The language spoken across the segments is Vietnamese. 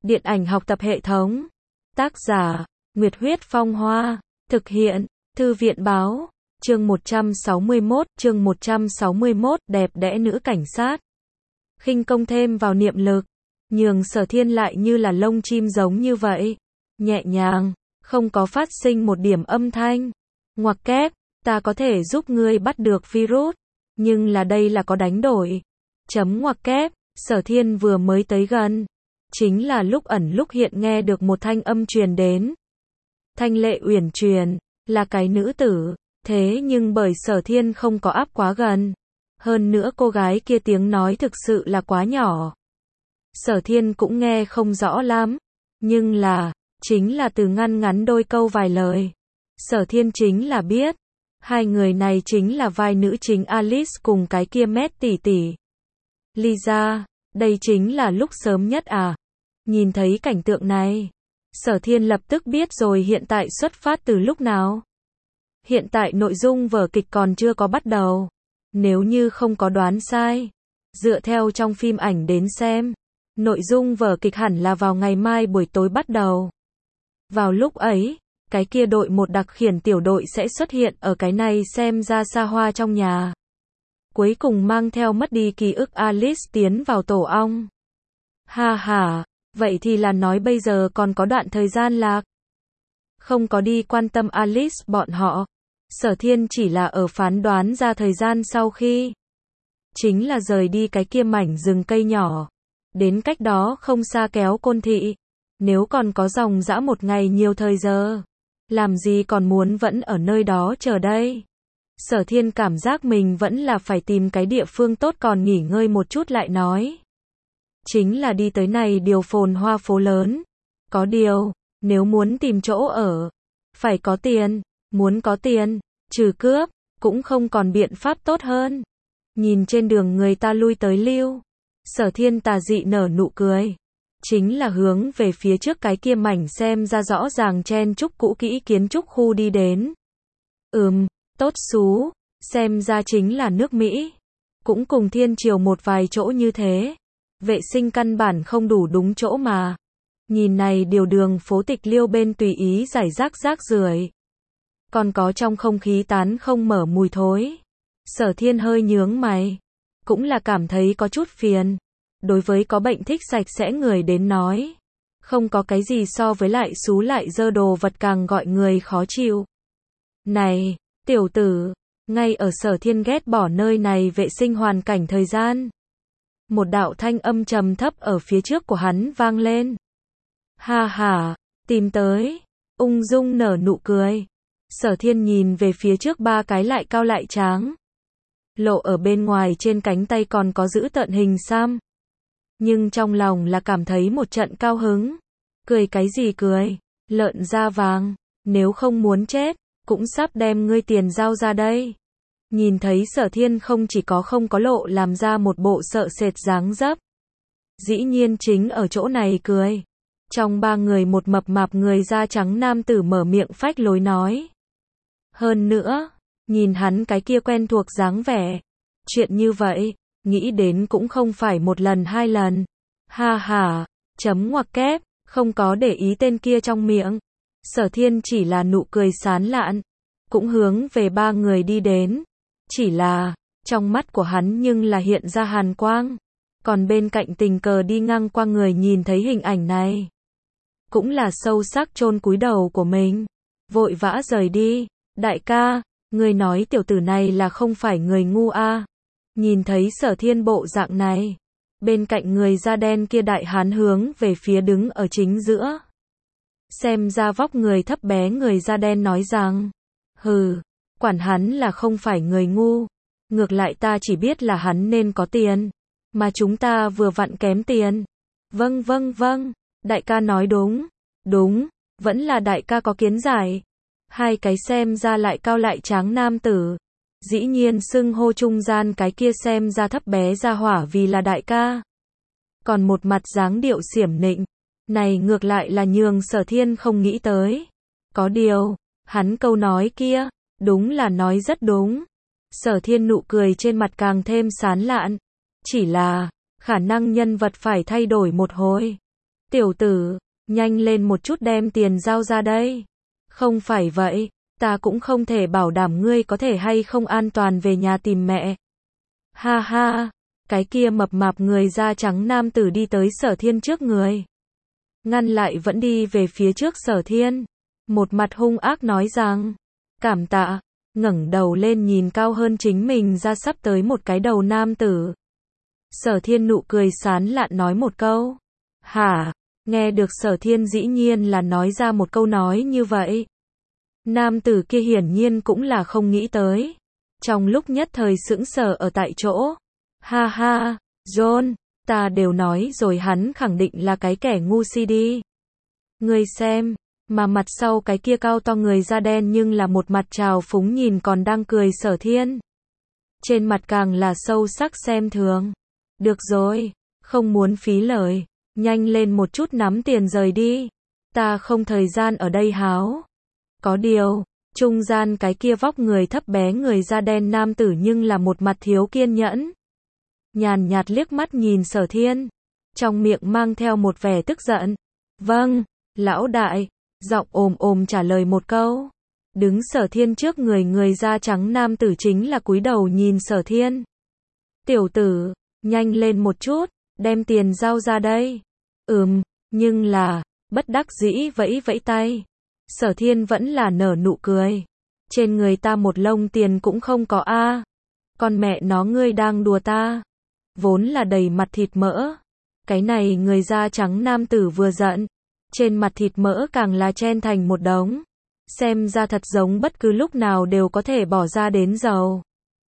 Điện ảnh học tập hệ thống. Tác giả, Nguyệt Huyết Phong Hoa. Thực hiện, Thư viện báo. Chương 161, đẹp đẽ nữ cảnh sát. Khinh công thêm vào niệm lực, nhường Sở Thiên lại như là lông chim giống như vậy. Nhẹ nhàng, không có phát sinh một điểm âm thanh. Ngoặc kép, ta có thể giúp ngươi bắt được virus, nhưng là đây là có đánh đổi. Chấm ngoặc kép, Sở Thiên vừa mới tới gần. Chính là lúc ẩn lúc hiện nghe được một thanh âm truyền đến. Thanh lệ uyển chuyển, là cái nữ tử, thế nhưng bởi Sở Thiên không có áp quá gần. Hơn nữa cô gái kia tiếng nói thực sự là quá nhỏ. Sở Thiên cũng nghe không rõ lắm, nhưng là, chính là từ ngăn ngắn đôi câu vài lời. Sở Thiên chính là biết, hai người này chính là vai nữ chính Alice cùng cái kia Mét tỷ tỷ. Lisa, đây chính là lúc sớm nhất à? Nhìn thấy cảnh tượng này, Sở Thiên lập tức biết rồi hiện tại xuất phát từ lúc nào. Hiện tại nội dung vở kịch còn chưa có bắt đầu. Nếu như không có đoán sai, dựa theo trong phim ảnh đến xem, nội dung vở kịch hẳn là vào ngày mai buổi tối bắt đầu. Vào lúc ấy, cái kia đội một đặc khiển tiểu đội sẽ xuất hiện ở cái này xem ra xa hoa trong nhà. Cuối cùng mang theo mất đi ký ức Alice tiến vào tổ ong. Ha ha, vậy thì là nói bây giờ còn có đoạn thời gian lạc. Không có đi quan tâm Alice bọn họ. Sở Thiên chỉ là ở phán đoán ra thời gian sau khi chính là rời đi cái kia mảnh rừng cây nhỏ, đến cách đó không xa kéo côn thị. Nếu còn có dòng dã một ngày nhiều thời giờ, làm gì còn muốn vẫn ở nơi đó chờ đây. Sở Thiên cảm giác mình vẫn là phải tìm cái địa phương tốt còn nghỉ ngơi một chút lại nói. Chính là đi tới này điều phồn hoa phố lớn. Có điều, nếu muốn tìm chỗ ở, phải có tiền. Muốn có tiền, trừ cướp, cũng không còn biện pháp tốt hơn. Nhìn trên đường người ta lui tới lưu, Sở Thiên tà dị nở nụ cười. Chính là hướng về phía trước cái kia mảnh xem ra rõ ràng chen chúc cũ kỹ kiến trúc khu đi đến. Tốt xú, xem ra chính là nước Mỹ. Cũng cùng thiên triều một vài chỗ như thế. Vệ sinh căn bản không đủ đúng chỗ mà. Nhìn này điều đường phố tịch liêu bên tùy ý rải rác rác rưởi. Còn có trong không khí tán không mở mùi thối. Sở Thiên hơi nhướng mày. Cũng là cảm thấy có chút phiền. Đối với có bệnh thích sạch sẽ người đến nói. Không có cái gì so với lại xú lại dơ đồ vật càng gọi người khó chịu. Này, tiểu tử, ngay ở Sở Thiên ghét bỏ nơi này vệ sinh hoàn cảnh thời gian. Một đạo thanh âm trầm thấp ở phía trước của hắn vang lên. Ha ha, tìm tới. Ung dung nở nụ cười. Sở Thiên nhìn về phía trước ba cái lại cao lại tráng. Lộ ở bên ngoài trên cánh tay còn có giữ tợn hình xăm. Nhưng trong lòng là cảm thấy một trận cao hứng. Cười cái gì cười, lợn da vàng, nếu không muốn chết, cũng sắp đem ngươi tiền giao ra đây. Nhìn thấy Sở Thiên không chỉ có không có lộ làm ra một bộ sợ sệt dáng dấp. Dĩ nhiên chính ở chỗ này cười. Trong ba người một mập mạp người da trắng nam tử mở miệng phách lối nói. Hơn nữa, nhìn hắn cái kia quen thuộc dáng vẻ. Chuyện như vậy, nghĩ đến cũng không phải một lần hai lần. Ha ha, chấm ngoặc kép, không có để ý tên kia trong miệng. Sở Thiên chỉ là nụ cười sán lạn, cũng hướng về ba người đi đến. Chỉ là, trong mắt của hắn nhưng là hiện ra hàn quang. Còn bên cạnh tình cờ đi ngang qua người nhìn thấy hình ảnh này. Cũng là sâu sắc chôn cúi đầu của mình. Vội vã rời đi. Đại ca, người nói tiểu tử này là không phải người ngu a? Nhìn thấy Sở Thiên bộ dạng này. Bên cạnh người da đen kia đại hán hướng về phía đứng ở chính giữa. Xem ra vóc người thấp bé người da đen nói rằng. Hừ, quản hắn là không phải người ngu. Ngược lại ta chỉ biết là hắn nên có tiền. Mà chúng ta vừa vặn kém tiền. Vâng, đại ca nói đúng. Đúng, vẫn là đại ca có kiến giải. Hai cái xem ra lại cao lại tráng nam tử. Dĩ nhiên xưng hô trung gian cái kia xem ra thấp bé ra hỏa vì là đại ca. Còn một mặt dáng điệu xiểm nịnh. Này ngược lại là nhường Sở Thiên không nghĩ tới. Có điều, hắn câu nói kia, đúng là nói rất đúng. Sở Thiên nụ cười trên mặt càng thêm sán lạn. Chỉ là, khả năng nhân vật phải thay đổi một hồi. Tiểu tử, nhanh lên một chút đem tiền giao ra đây. Không phải vậy, ta cũng không thể bảo đảm ngươi có thể hay không an toàn về nhà tìm mẹ. Ha ha, cái kia mập mạp người da trắng nam tử đi tới Sở Thiên trước người. Ngăn lại vẫn đi về phía trước Sở Thiên. Một mặt hung ác nói rằng, cảm tạ, ngẩng đầu lên nhìn cao hơn chính mình ra sắp tới một cái đầu nam tử. Sở Thiên nụ cười sán lạn nói một câu. Hả? Nghe được Sở Thiên dĩ nhiên là nói ra một câu nói như vậy. Nam tử kia hiển nhiên cũng là không nghĩ tới. Trong lúc nhất thời sững sờ ở tại chỗ. Ha ha, John, ta đều nói rồi hắn khẳng định là cái kẻ ngu si đi. Ngươi xem, mà mặt sau cái kia cao to người da đen nhưng là một mặt trào phúng nhìn còn đang cười Sở Thiên. Trên mặt càng là sâu sắc xem thường. Được rồi, không muốn phí lời, nhanh lên một chút nắm tiền rời đi. Ta không thời gian ở đây háo. Có điều, trung gian cái kia vóc người thấp bé người da đen nam tử nhưng là một mặt thiếu kiên nhẫn. Nhàn nhạt liếc mắt nhìn Sở Thiên, trong miệng mang theo một vẻ tức giận. Vâng, lão đại, giọng ồm trả lời một câu. Đứng Sở Thiên trước người da trắng nam tử chính là cúi đầu nhìn Sở Thiên. Tiểu tử, nhanh lên một chút, đem tiền giao ra đây. Nhưng là, bất đắc dĩ vẫy vẫy tay. Sở Thiên vẫn là nở nụ cười. Trên người ta một lông tiền cũng không có a. Con mẹ nó ngươi đang đùa ta. Vốn là đầy mặt thịt mỡ. Cái này người da trắng nam tử vừa giận. Trên mặt thịt mỡ càng là chen thành một đống. Xem ra thật giống bất cứ lúc nào đều có thể bỏ ra đến dầu.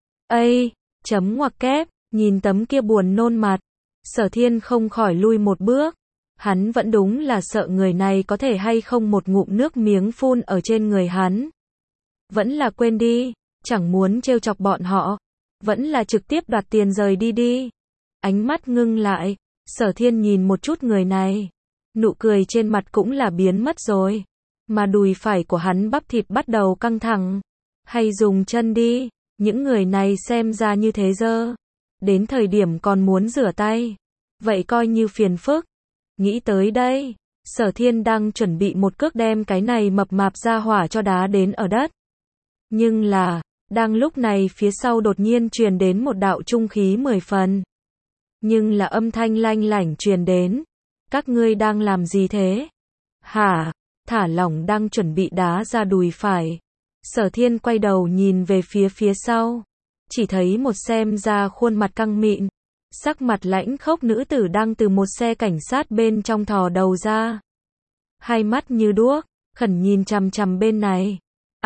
Ây, chấm ngoặc kép, nhìn tấm kia buồn nôn mặt. Sở Thiên không khỏi lui một bước. Hắn vẫn đúng là sợ người này có thể hay không một ngụm nước miếng phun ở trên người hắn. Vẫn là quên đi, chẳng muốn trêu chọc bọn họ. Vẫn là trực tiếp đoạt tiền rời đi đi. Ánh mắt ngưng lại, Sở Thiên nhìn một chút người này. Nụ cười trên mặt cũng là biến mất rồi. Mà đùi phải của hắn bắp thịt bắt đầu căng thẳng. Hay dùng chân đi, những người này xem ra như thế dơ. Đến thời điểm còn muốn rửa tay. Vậy coi như phiền phức. Nghĩ tới đây, Sở Thiên đang chuẩn bị một cước đem cái này mập mạp ra hỏa cho đá đến ở đất. Nhưng là, đang lúc này phía sau đột nhiên truyền đến một đạo trung khí 10 phần. Nhưng là âm thanh lanh lảnh truyền đến. Các ngươi đang làm gì thế? Hả? Thả lỏng đang chuẩn bị đá ra đùi phải. Sở Thiên quay đầu nhìn về phía sau. Chỉ thấy một xem ra khuôn mặt căng mịn. Sắc mặt lãnh khốc nữ tử đang từ một xe cảnh sát bên trong thò đầu ra. Hai mắt như đuốc, khẩn nhìn chằm chằm bên này.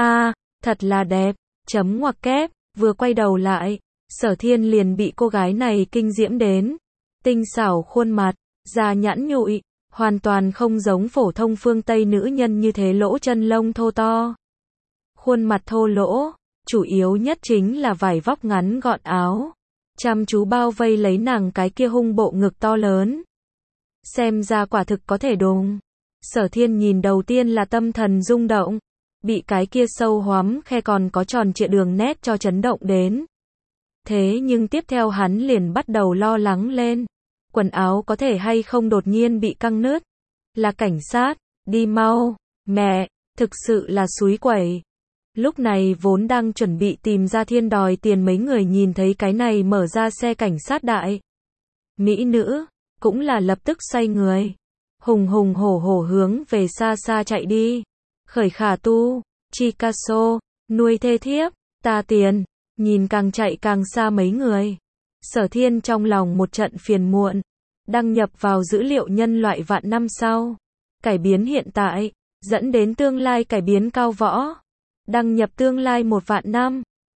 Thật là đẹp, chấm ngoặc kép, vừa quay đầu lại, Sở Thiên liền bị cô gái này kinh diễm đến. Tinh xảo khuôn mặt, da nhẵn nhụi, hoàn toàn không giống phổ thông phương Tây nữ nhân như thế lỗ chân lông thô to. Khuôn mặt thô lỗ, chủ yếu nhất chính là vải vóc ngắn gọn áo. Chăm chú bao vây lấy nàng cái kia hung bộ ngực to lớn. Xem ra quả thực có thể đùng. Sở Thiên nhìn đầu tiên là tâm thần rung động. Bị cái kia sâu hoắm khe còn có tròn trịa đường nét cho chấn động đến. Thế nhưng tiếp theo hắn liền bắt đầu lo lắng lên. Quần áo có thể hay không đột nhiên bị căng nứt. Là cảnh sát, đi mau, mẹ, thực sự là xúi quẩy. Lúc này vốn đang chuẩn bị tìm ra Thiên đòi tiền mấy người nhìn thấy cái này mở ra xe cảnh sát đại. Mỹ nữ, cũng là lập tức xoay người. Hùng hùng hổ hổ hướng về xa xa chạy đi. Khởi khả tu, Chicasso, nuôi thê thiếp, ta tiền, nhìn càng chạy càng xa mấy người. Sở Thiên trong lòng một trận phiền muộn. Đăng nhập vào dữ liệu nhân loại vạn năm sau. Cải biến hiện tại, dẫn đến tương lai cải biến cao võ. Đăng nhập tương lai 1 vạn năm.